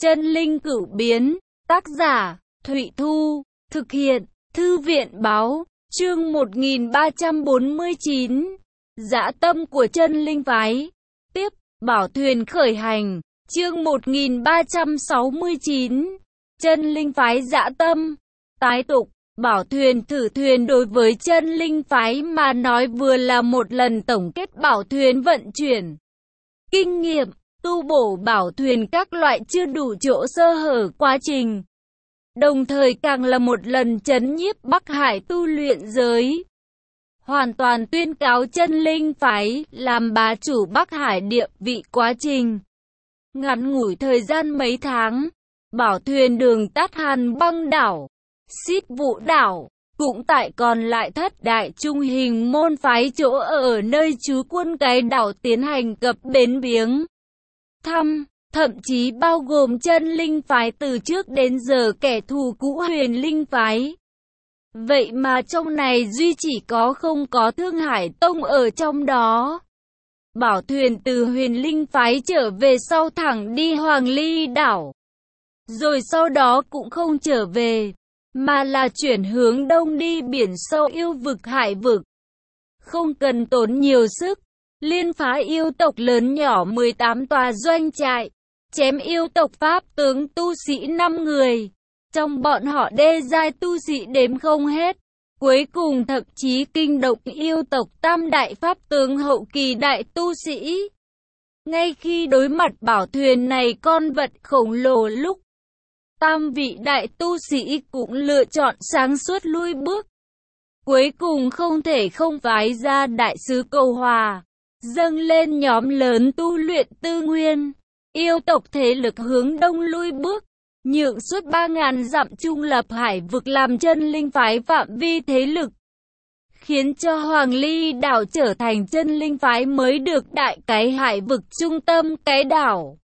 Chân linh cửu biến, tác giả, Thụy Thu, thực hiện, Thư viện báo, chương 1349, dã tâm của chân linh phái. Tiếp, bảo thuyền khởi hành, chương 1369, chân linh phái dã tâm. Tái tục, bảo thuyền thử thuyền đối với chân linh phái mà nói vừa là một lần tổng kết bảo thuyền vận chuyển. Kinh nghiệm, tu bổ bảo thuyền các loại chưa đủ chỗ sơ hở quá trình. Đồng thời càng là một lần trấn nhiếp Bắc Hải tu luyện giới. Hoàn toàn tuyên cáo chân linh phái làm bá chủ Bắc Hải địa vị quá trình. Ngắn ngủi thời gian mấy tháng, bảo thuyền đường tắt Hàn Băng đảo, Xít Vũ đảo, cũng tại còn lại thất đại trung hình môn phái chỗ ở nơi trú quân cái đảo tiến hành cập bến viếng thăm, thậm chí bao gồm chân linh phái từ trước đến giờ kẻ thù cũ Huyền Linh phái. Vậy mà trong này duy chỉ không có Thương Hải Tông ở trong đó. Bảo thuyền từ Huyền Linh phái trở về sau thẳng đi Hoàng Ly đảo. Rồi sau đó cũng không trở về, mà là chuyển hướng đông đi biển sâu yêu vực hải vực. Không cần tốn nhiều sức, liên phá yêu tộc lớn nhỏ 18 tòa doanh trại, chém yêu tộc Pháp tướng tu sĩ 5 người. Trong bọn họ đê giai tu sĩ đếm không hết. Cuối cùng thậm chí kinh động yêu tộc Tam đại Pháp tướng hậu kỳ đại tu sĩ. Ngay khi đối mặt bảo thuyền này con vật khổng lồ lúc, tam vị đại tu sĩ cũng lựa chọn sáng suốt lui bước. Cuối cùng không thể không phái ra đại sứ cầu hòa, dâng lên nhóm lớn tu luyện tư nguyên. Yêu tộc thế lực hướng đông lui bước, nhượng suốt 3.000 dặm trung lập hải vực làm chân linh phái phạm vi thế lực, khiến cho Hoàng Ly đảo trở thành chân linh phái mới được đại cái hải vực trung tâm cái đảo.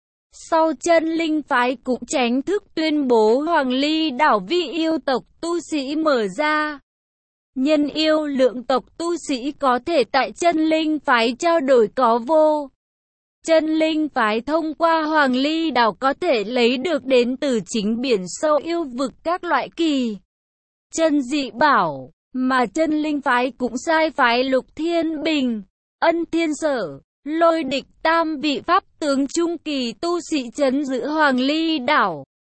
Sau chân linh phái cũng chính thức tuyên bố Hoàng Ly đảo vi yêu tộc tu sĩ mở ra. Nhân yêu lượng tộc tu sĩ có thể tại chân linh phái trao đổi có vô. Chân linh phái thông qua Hoàng Ly đảo có thể lấy được đến từ chính biển sâu yêu vực các loại kỳ chân dị bảo, mà chân linh phái cũng sai phái Lục Thiên Bình, Ân Thiên Sở, Lôi Địch tam vị pháp tướng trung kỳ tu sĩ trấn giữ Hoàng Ly đảo,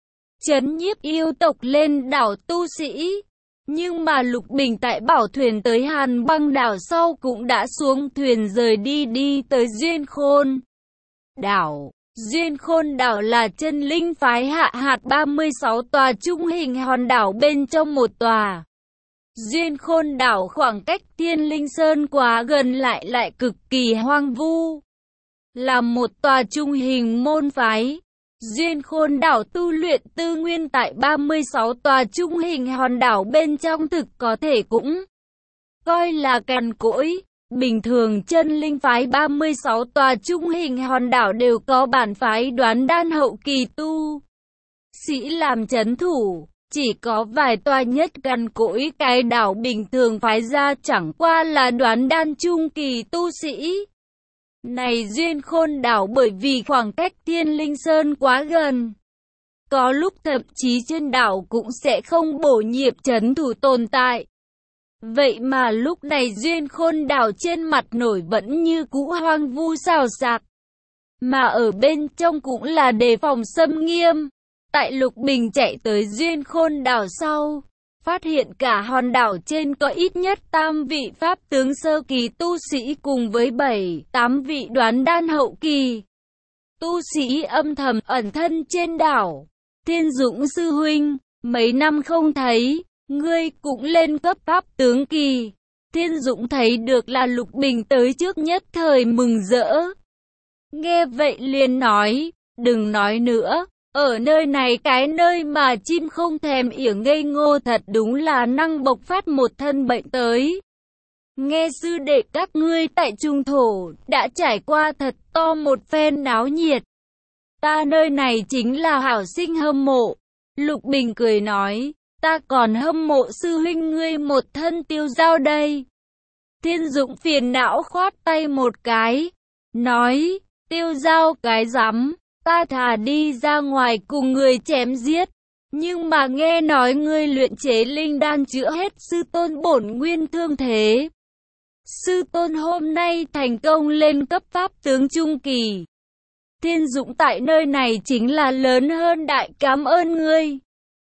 trấn nhiếp yêu tộc lên đảo tu sĩ. Nhưng mà Lục Bình tại bảo thuyền tới Hàn Băng đảo sau cũng đã xuống thuyền rời đi tới Duyên Khôn đảo. Duyên Khôn đảo là chân linh phái hạ hạt 36 tòa trung hình hòn đảo bên trong một tòa. Duyên Khôn đảo khoảng cách Thiên Linh Sơn quá gần lại cực kỳ hoang vu. Là một tòa trung hình môn phái, Duyên Khôn đảo tu luyện tư nguyên tại 36 tòa trung hình hòn đảo bên trong thực có thể cũng coi là cằn cỗi. Bình thường chân linh phái 36 tòa trung hình hòn đảo đều có bản phái Đoán Đan hậu kỳ tu sĩ làm trấn thủ, chỉ có vài tòa nhất cằn cỗi cái đảo bình thường phái ra chẳng qua là Đoán Đan trung kỳ tu sĩ. Này Duyên Khôn đảo bởi vì khoảng cách Thiên Linh Sơn quá gần, có lúc thậm chí trên đảo cũng sẽ không bổ nhiệm trấn thủ tồn tại. Vậy mà lúc này Duyên Khôn đảo trên mặt nổi vẫn như cũ hoang vu xào xạc, mà ở bên trong cũng là đề phòng xâm nghiêm. Tại Lục Bình chạy tới Duyên Khôn đảo sau, phát hiện cả hòn đảo trên có ít nhất 8 vị pháp tướng sơ kỳ tu sĩ cùng với 7-8 vị Đoán Đan hậu kỳ tu sĩ âm thầm ẩn thân trên đảo. Thiên Dũng sư huynh, mấy năm không thấy, ngươi cũng lên cấp pháp tướng kỳ. Thiên Dũng thấy được là Lục Bình tới trước nhất thời mừng rỡ. Nghe vậy liền nói, đừng nói nữa, ở nơi này cái nơi mà chim không thèm ỉa ngây ngô thật đúng là năng bộc phát một thân bệnh tới. Nghe sư đệ các ngươi tại Trung Thổ đã trải qua thật to một phen náo nhiệt. Ta nơi này chính là hảo sinh hâm mộ. Lục Bình cười nói, ta còn hâm mộ sư huynh ngươi một thân tiêu dao đây. Thiên Dũng phiền não khoát tay một cái, nói, tiêu dao cái rắm, ta thà đi ra ngoài cùng người chém giết. Nhưng mà nghe nói ngươi luyện chế linh đan chữa hết sư tôn bổn nguyên thương thế. Sư tôn hôm nay thành công lên cấp pháp tướng trung kỳ. Thiên Dũng tại nơi này chính là lớn hơn đại cảm ơn ngươi.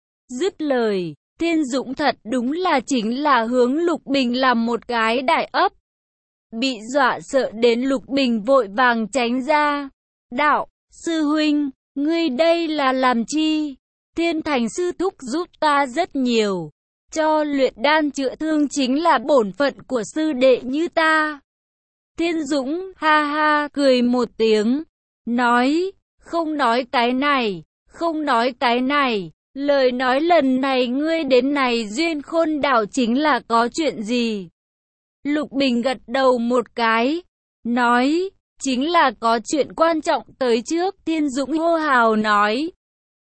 Dứt lời, Thiên Dũng thật đúng là chính là hướng Lục Bình làm một cái đại ấp. Bị dọa sợ đến Lục Bình vội vàng tránh ra. Đạo, sư huynh, ngươi đây là làm chi? Thiên Thành sư thúc giúp ta rất nhiều. Cho luyện đan chữa thương chính là bổn phận của sư đệ như ta. Thiên Dũng ha ha cười một tiếng. Nói, không nói cái này, không nói cái này. Lời nói lần này ngươi đến này Duyên Khôn đảo chính là có chuyện gì? Lục Bình gật đầu một cái. Nói, chính là có chuyện quan trọng tới trước. Thiên Dũng hô hào nói.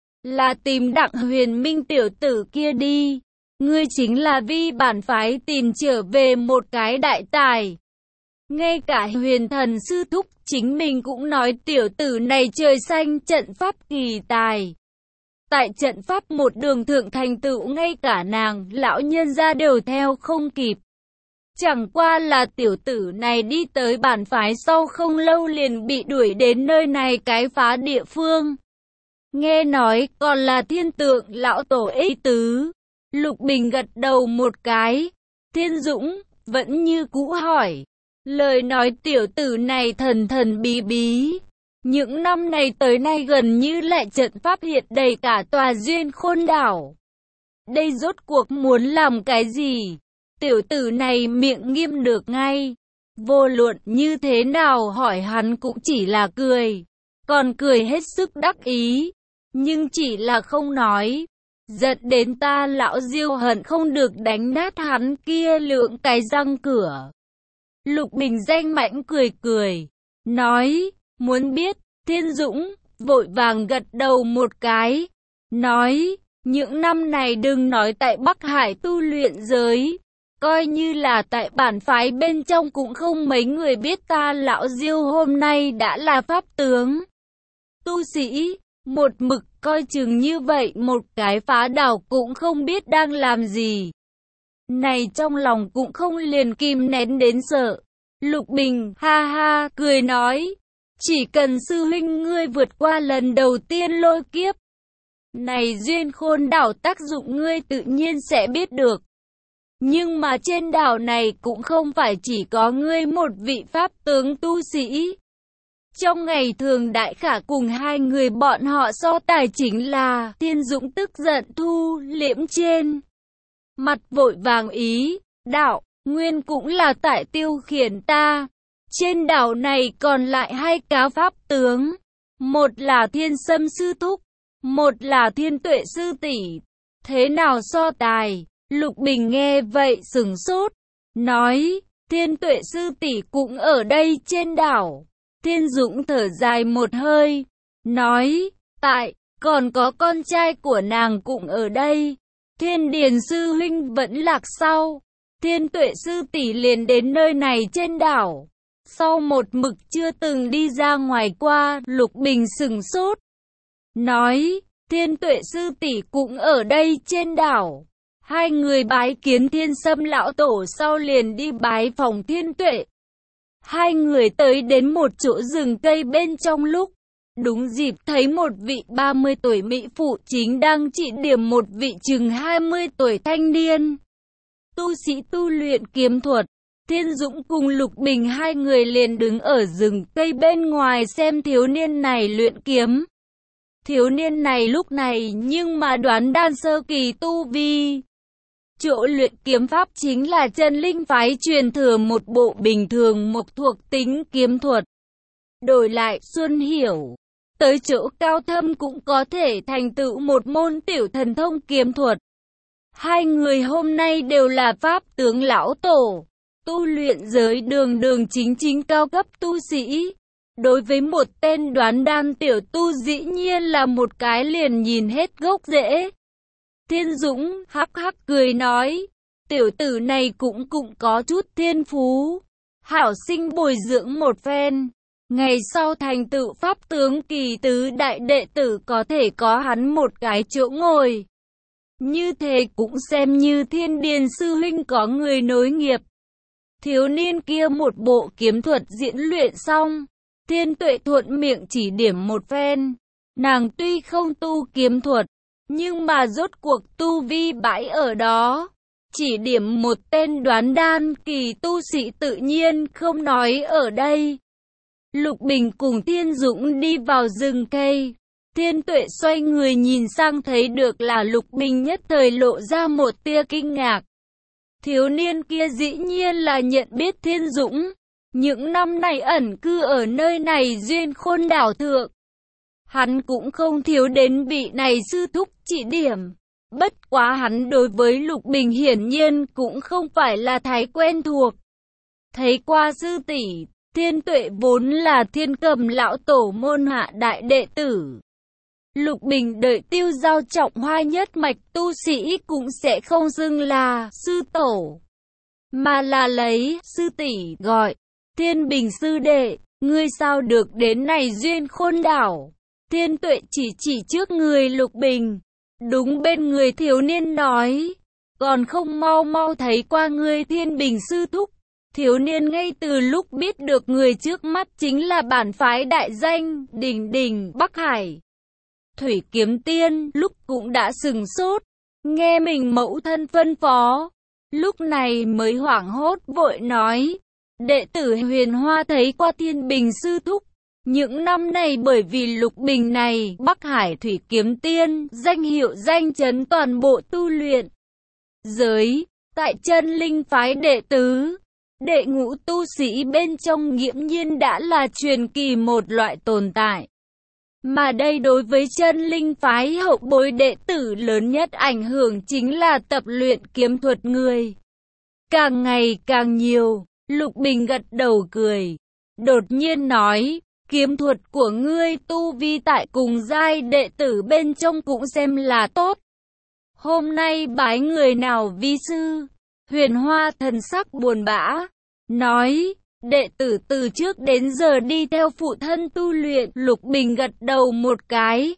Là tìm Đặng Huyền Minh tiểu tử kia đi. Ngươi chính là vi bản phái tìm trở về một cái đại tài. Ngay cả Huyền Thần sư thúc chính mình cũng nói tiểu tử này trời xanh trận pháp kỳ tài. Tại trận pháp một đường thượng thành tựu ngay cả nàng, lão nhân gia đều theo không kịp. Chẳng qua là tiểu tử này đi tới bản phái sau không lâu liền bị đuổi đến nơi này cái phá địa phương. Nghe nói còn là thiên tượng lão tổ ý tứ. Lục Bình gật đầu một cái. Thiên Dũng vẫn như cũ hỏi. Lời nói tiểu tử này thần thần bí bí. Những năm này tới nay gần như lại trận pháp hiện đầy cả tòa Duyên Khôn đảo. Đây rốt cuộc muốn làm cái gì? Tiểu tử này miệng nghiêm được ngay. Vô luận như thế nào hỏi hắn cũng chỉ là cười. Còn cười hết sức đắc ý. Nhưng chỉ là không nói. Giận đến ta lão Diêu hận không được đánh nát hắn kia lượng cái răng cửa. Lục Bình danh mãnh cười cười. Nói, muốn biết. Thiên Dũng vội vàng gật đầu một cái. Nói, những năm này đừng nói tại Bắc Hải tu luyện giới. Coi như là tại bản phái bên trong cũng không mấy người biết ta lão Diêu hôm nay đã là pháp tướng. Tu sĩ, một mực coi chừng như vậy một cái phá đảo cũng không biết đang làm gì. Này trong lòng cũng không liền kìm nén đến sợ. Lục Bình ha ha cười nói. Chỉ cần sư huynh ngươi vượt qua lần đầu tiên lôi kiếp. Này Duyên Khôn đảo tác dụng ngươi tự nhiên sẽ biết được. Nhưng mà trên đảo này cũng không phải chỉ có ngươi một vị pháp tướng tu sĩ. Trong ngày thường đại khả cùng hai người bọn họ so tài chính là Thiên Dũng tức giận thu liễm trên. Mặt vội vàng ý, đạo, nguyên cũng là tại tiêu khiển ta. Trên đảo này còn lại hai cá pháp tướng. Một là Thiên Sâm sư thúc, một là Thiên Tuệ sư tỷ. Thế nào so tài? Lục Bình nghe vậy sửng sốt. Nói, Thiên Tuệ sư tỷ cũng ở đây trên đảo. Thiên Dũng thở dài một hơi. Nói, tại, còn có con trai của nàng cũng ở đây. Thiên Điền sư huynh vẫn lạc sau. Thiên Tuệ sư tỷ liền đến nơi này trên đảo. Sau một mực chưa từng đi ra ngoài qua, Lục Bình sửng sốt. Nói, Thiên Tuệ sư tỷ cũng ở đây trên đảo. Hai người bái kiến Thiên Sâm lão tổ sau liền đi bái phòng Thiên Tuệ. Hai người tới đến một chỗ rừng cây bên trong lúc. Đúng dịp thấy một vị 30 tuổi mỹ phụ chính đang trị điểm một vị chừng 20 tuổi thanh niên. Tu sĩ tu luyện kiếm thuật. Thiên Dũng cùng Lục Bình hai người liền đứng ở rừng cây bên ngoài xem thiếu niên này luyện kiếm. Thiếu niên này lúc này nhưng mà đoán đan sơ kỳ tu vi. Chỗ luyện kiếm pháp chính là chân linh phái truyền thừa một bộ bình thường một thuộc tính kiếm thuật. Đổi lại Xuân hiểu, tới chỗ cao thâm cũng có thể thành tựu một môn tiểu thần thông kiếm thuật. Hai người hôm nay đều là pháp tướng lão tổ. Tu luyện giới đường chính cao cấp tu sĩ. Đối với một tên đoán đan tiểu tu dĩ nhiên là một cái liền nhìn hết gốc rễ. Thiên Dũng hắc hắc cười nói, tiểu tử này cũng có chút thiên phú. Hảo sinh bồi dưỡng một phen. Ngày sau thành tựu pháp tướng kỳ tứ đại đệ tử có thể có hắn một cái chỗ ngồi. Như thế cũng xem như Thiên Điền sư huynh có người nối nghiệp. Thiếu niên kia một bộ kiếm thuật diễn luyện xong, Thiên Tuệ thuận miệng chỉ điểm một phen. Nàng tuy không tu kiếm thuật, nhưng mà rốt cuộc tu vi bãi ở đó. Chỉ điểm một tên đoán đan kỳ tu sĩ tự nhiên không nói ở đây. Lục Bình cùng Thiên Dũng đi vào rừng cây. Thiên Tuệ xoay người nhìn sang thấy được là Lục Bình, nhất thời lộ ra một tia kinh ngạc. Thiếu niên kia dĩ nhiên là nhận biết Thiên Dũng. Những năm này ẩn cư ở nơi này Duyên Khôn đảo thượng. Hắn cũng không thiếu đến vị này sư thúc chỉ điểm. Bất quá hắn đối với Lục Bình hiển nhiên cũng không phải là thái quen thuộc. Thấy qua sư tỷ, Thiên Tuệ vốn là Thiên Cầm lão tổ môn hạ đại đệ tử. Lục Bình đợi tiêu giao trọng hoa nhất mạch tu sĩ cũng sẽ không xưng là sư tổ, mà là lấy sư tỷ gọi. Thiên Bình sư đệ, ngươi sao được đến này Duyên Khôn đảo? Thiên Tuệ chỉ trước người Lục Bình, đúng bên người thiếu niên nói, còn không mau mau thấy qua ngươi Thiên Bình sư thúc. Thiếu niên ngay từ lúc biết được người trước mắt chính là bản phái đại danh Đỉnh Đỉnh Bắc Hải Thủy Kiếm Tiên, lúc cũng đã sừng sốt, nghe mình mẫu thân phân phó, lúc này mới hoảng hốt vội nói, đệ tử Huyền Hoa thấy qua Thiên Bình sư thúc. Những năm này bởi vì Lục Bình này, Bắc Hải Thủy Kiếm Tiên, danh hiệu danh chấn toàn bộ tu luyện giới, tại chân linh phái đệ tứ, đệ ngũ tu sĩ bên trong nghiễm nhiên đã là truyền kỳ một loại tồn tại. Mà đây đối với chân linh phái hậu bối đệ tử lớn nhất ảnh hưởng chính là tập luyện kiếm thuật người. Càng ngày càng nhiều, Lục Bình gật đầu cười, đột nhiên nói, kiếm thuật của ngươi tu vi tại cùng giai đệ tử bên trong cũng xem là tốt. Hôm nay bái người nào vi sư? Huyền Hoa thần sắc buồn bã, nói, đệ tử từ trước đến giờ đi theo phụ thân tu luyện. Lục Bình gật đầu một cái,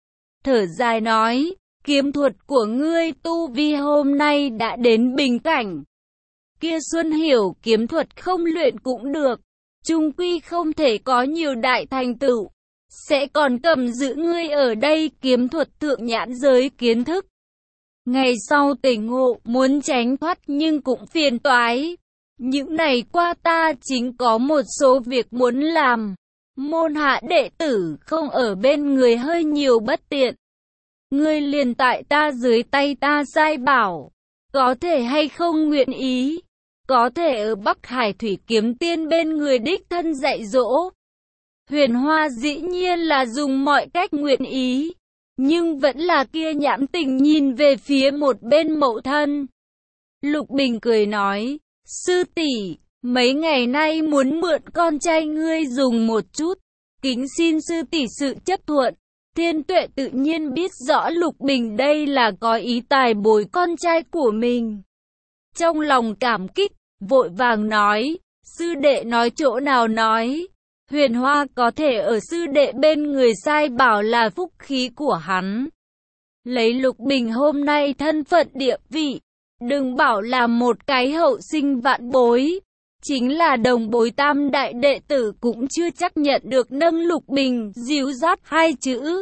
thở dài nói, kiếm thuật của ngươi tu vi hôm nay đã đến bình cảnh. Kia Xuân Hiểu kiếm thuật không luyện cũng được, chung quy không thể có nhiều đại thành tựu, sẽ còn cầm giữ ngươi ở đây kiếm thuật thượng nhãn giới kiến thức. Ngày sau tỉnh ngộ muốn tránh thoát nhưng cũng phiền toái. Những ngày qua ta chính có một số việc muốn làm. Môn hạ đệ tử không ở bên người hơi nhiều bất tiện. Ngươi liền tại ta dưới tay ta sai bảo, có thể hay không nguyện ý? Có thể ở Bắc Hải Thủy Kiếm Tiên bên người đích thân dạy dỗ. Huyền Hoa dĩ nhiên là dùng mọi cách nguyện ý, nhưng vẫn là kia nhãn tình nhìn về phía một bên mẫu thân. Lục Bình cười nói, sư tỷ, mấy ngày nay muốn mượn con trai ngươi dùng một chút, kính xin sư tỷ sự chấp thuận. Thiên Tuệ tự nhiên biết rõ Lục Bình đây là có ý tài bồi con trai của mình. Trong lòng cảm kích, vội vàng nói, sư đệ nói chỗ nào nói. Huyền Hoa có thể ở sư đệ bên người sai bảo là phúc khí của hắn. Lấy Lục Bình hôm nay thân phận địa vị, đừng bảo là một cái hậu sinh vạn bối, chính là đồng bối tam đại đệ tử cũng chưa chắc nhận được nâng Lục Bình dìu dắt hai chữ.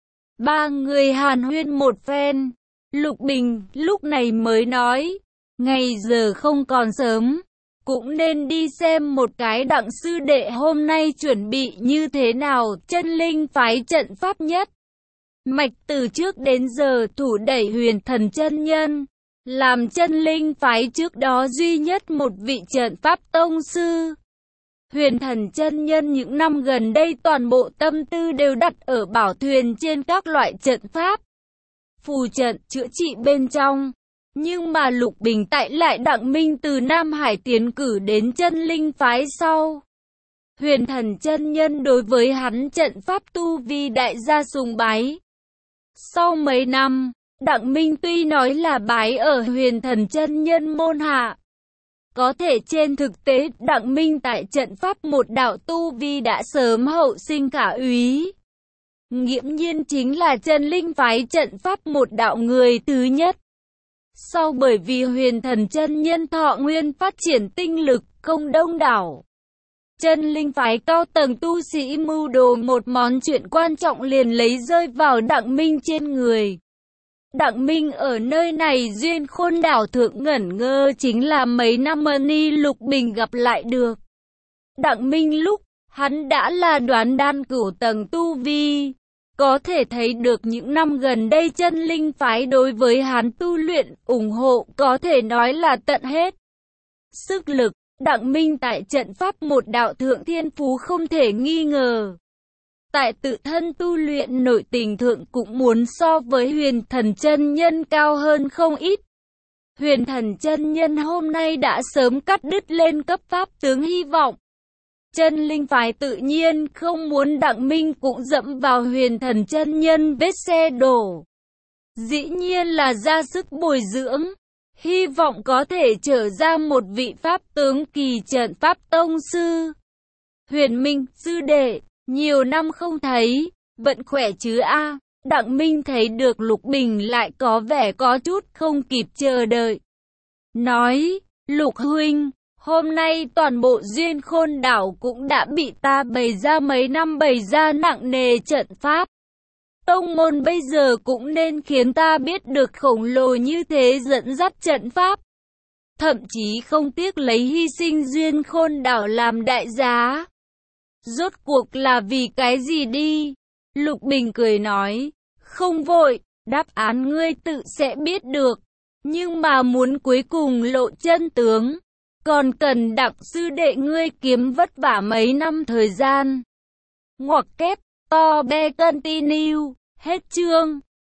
Ba người hàn huyên một phen, Lục Bình lúc này mới nói, ngày giờ không còn sớm, cũng nên đi xem một cái Đặng sư đệ hôm nay chuẩn bị như thế nào. Chân linh phái trận pháp nhất mạch từ trước đến giờ thủ đẩy Huyền Thần chân nhân, làm chân linh phái trước đó duy nhất một vị trận pháp tông sư. Huyền Thần chân nhân những năm gần đây toàn bộ tâm tư đều đặt ở bảo thuyền trên các loại trận pháp, phù trận, chữa trị bên trong. Nhưng mà Lục Bình tại lại Đặng Minh từ Nam Hải tiến cử đến chân linh phái sau. Huyền Thần chân nhân đối với hắn trận pháp tu vi đại gia sùng bái. Sau mấy năm, Đặng Minh tuy nói là bái ở Huyền Thần chân nhân môn hạ, Có thể trên thực tế, Đặng Minh tại trận pháp một đạo tu vi đã sớm hậu sinh khả úy. Nghiễm nhiên chính là chân linh phái trận pháp một đạo người thứ nhất. Sau bởi vì huyền thần chân nhân thọ nguyên phát triển tinh lực không đông đảo. Chân linh phái cao tầng tu sĩ mưu đồ một món chuyện quan trọng liền lấy rơi vào Đặng Minh trên người. Đặng Minh ở nơi này duyên khôn đảo thượng ngẩn ngơ chính là mấy năm Ni Lục Bình gặp lại được. Đặng Minh lúc hắn đã là đoán đan cửu tầng tu vi. Có thể thấy được những năm gần đây chân linh phái đối với hắn tu luyện ủng hộ có thể nói là tận hết. Sức lực, Đặng Minh tại trận pháp một đạo thượng thiên phú không thể nghi ngờ. Tại tự thân tu luyện nội tình thượng cũng muốn so với huyền thần chân nhân cao hơn không ít. Huyền thần chân nhân hôm nay đã sớm cắt đứt lên cấp pháp tướng hy vọng. Chân linh phái tự nhiên không muốn Đặng Minh cũng dẫm vào huyền thần chân nhân vết xe đổ. Dĩ nhiên là ra sức bồi dưỡng, hy vọng có thể trở ra một vị pháp tướng kỳ trận pháp tông sư. Huyền Minh, sư đệ, nhiều năm không thấy, vẫn khỏe chứ a? Đặng Minh thấy được Lục Bình lại có vẻ có chút không kịp chờ đợi. Nói, Lục huynh, hôm nay toàn bộ duyên khôn đảo cũng đã bị ta bày ra mấy năm bày ra nặng nề trận pháp. Tông môn bây giờ cũng nên khiến ta biết được khổng lồ như thế dẫn dắt trận pháp. Thậm chí không tiếc lấy hy sinh duyên khôn đảo làm đại giá. Rốt cuộc là vì cái gì đi? Lục Bình cười nói, không vội, đáp án ngươi tự sẽ biết được. Nhưng mà muốn cuối cùng lộ chân tướng, còn cần Đặng sư đệ ngươi kiếm vất vả mấy năm thời gian. Ngoặc kép, to be continue, hết chương.